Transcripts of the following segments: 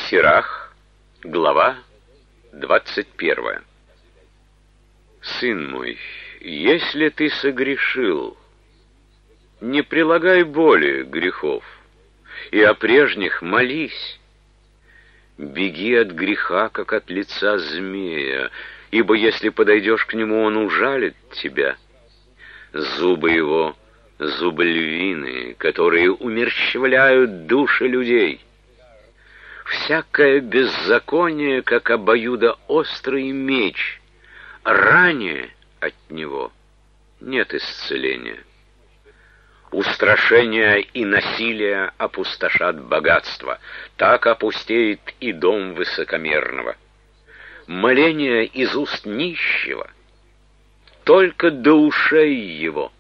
Сирах, глава 21. Сын мой, если ты согрешил, не прилагай более грехов, и о прежних молись. Беги от греха, как от лица змея, ибо если подойдешь к нему, он ужалит тебя. Зубы его — зубы львиные, которые умерщвляют души людей. Всякое беззаконие, как обоюдоострый меч, ранее от него нет исцеления. Устрашение и насилие опустошат богатство, так опустеет и дом высокомерного. Моление из уст нищего только до ушей его,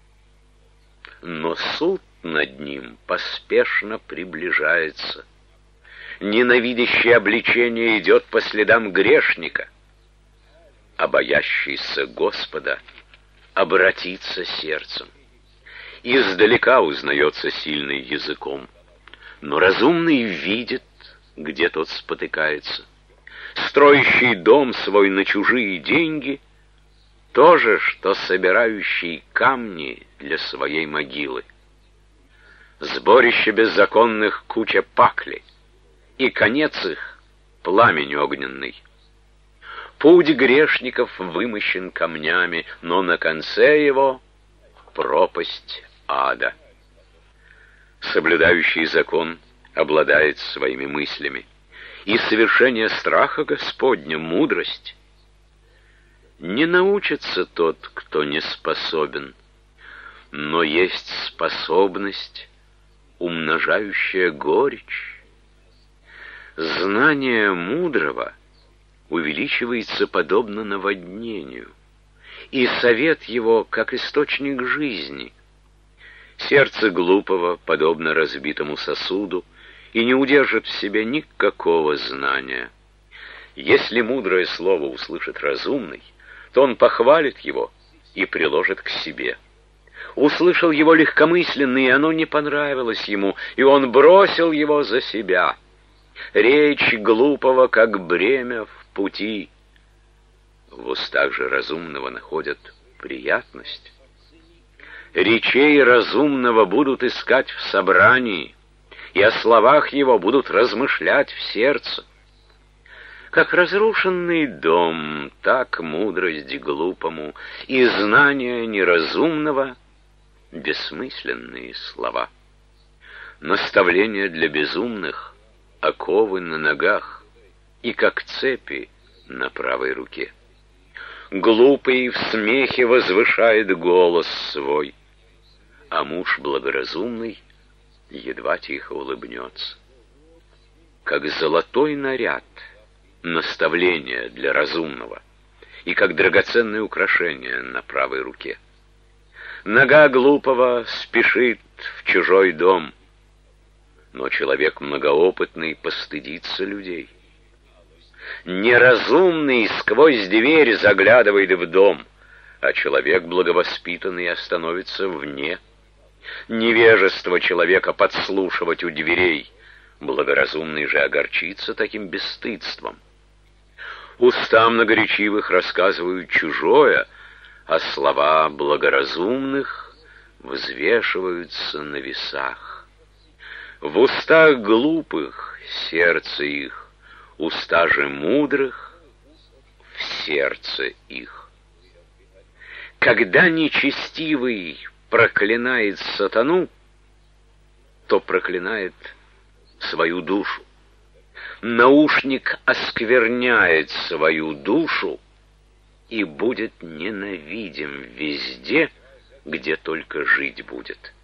но суд над ним поспешно приближается. Ненавидящее обличение идет по следам грешника, а боящийся Господа обратится сердцем. Издалека узнается сильный языком, но разумный видит, где тот спотыкается. Строящий дом свой на чужие деньги — то же, что собирающий камни для своей могилы. Сборище беззаконных — куча пакли, и конец их — пламень огненный. Путь грешников вымощен камнями, но на конце его — пропасть ада. Соблюдающий закон обладает своими мыслями, и совершение страха Господня — мудрость. Не научится тот, кто не способен, но есть способность, умножающая горечь. Знание мудрого увеличивается подобно наводнению, и совет его как источник жизни. Сердце глупого подобно разбитому сосуду и не удержит в себе никакого знания. Если мудрое слово услышит разумный, то он похвалит его и приложит к себе. Услышал его легкомысленный, и оно не понравилось ему, и он бросил его за себя. Речь глупого, как бремя в пути. В устах же разумного находят приятность. Речей разумного будут искать в собрании, и о словах его будут размышлять в сердце. Как разрушенный дом, так мудрость глупому, и знание неразумного — бессмысленные слова. Наставление для безумных — оковы на ногах, и как цепи на правой руке. Глупый в смехе возвышает голос свой, а муж благоразумный едва тихо улыбнется. Как золотой наряд наставление для разумного, и как драгоценное украшение на правой руке. Нога глупого спешит в чужой дом, но человек многоопытный постыдится людей. Неразумный сквозь дверь заглядывает в дом, а человек благовоспитанный остановится вне. Невежество человека подслушивать у дверей, благоразумный же огорчится таким бесстыдством. Уста многоречивых рассказывают чужое, а слова благоразумных взвешиваются на весах. В устах глупых сердце их, уста же мудрых в сердце их. Когда нечестивый проклинает сатану, то проклинает свою душу. Наушник оскверняет свою душу и будет ненавидим везде, где только жить будет.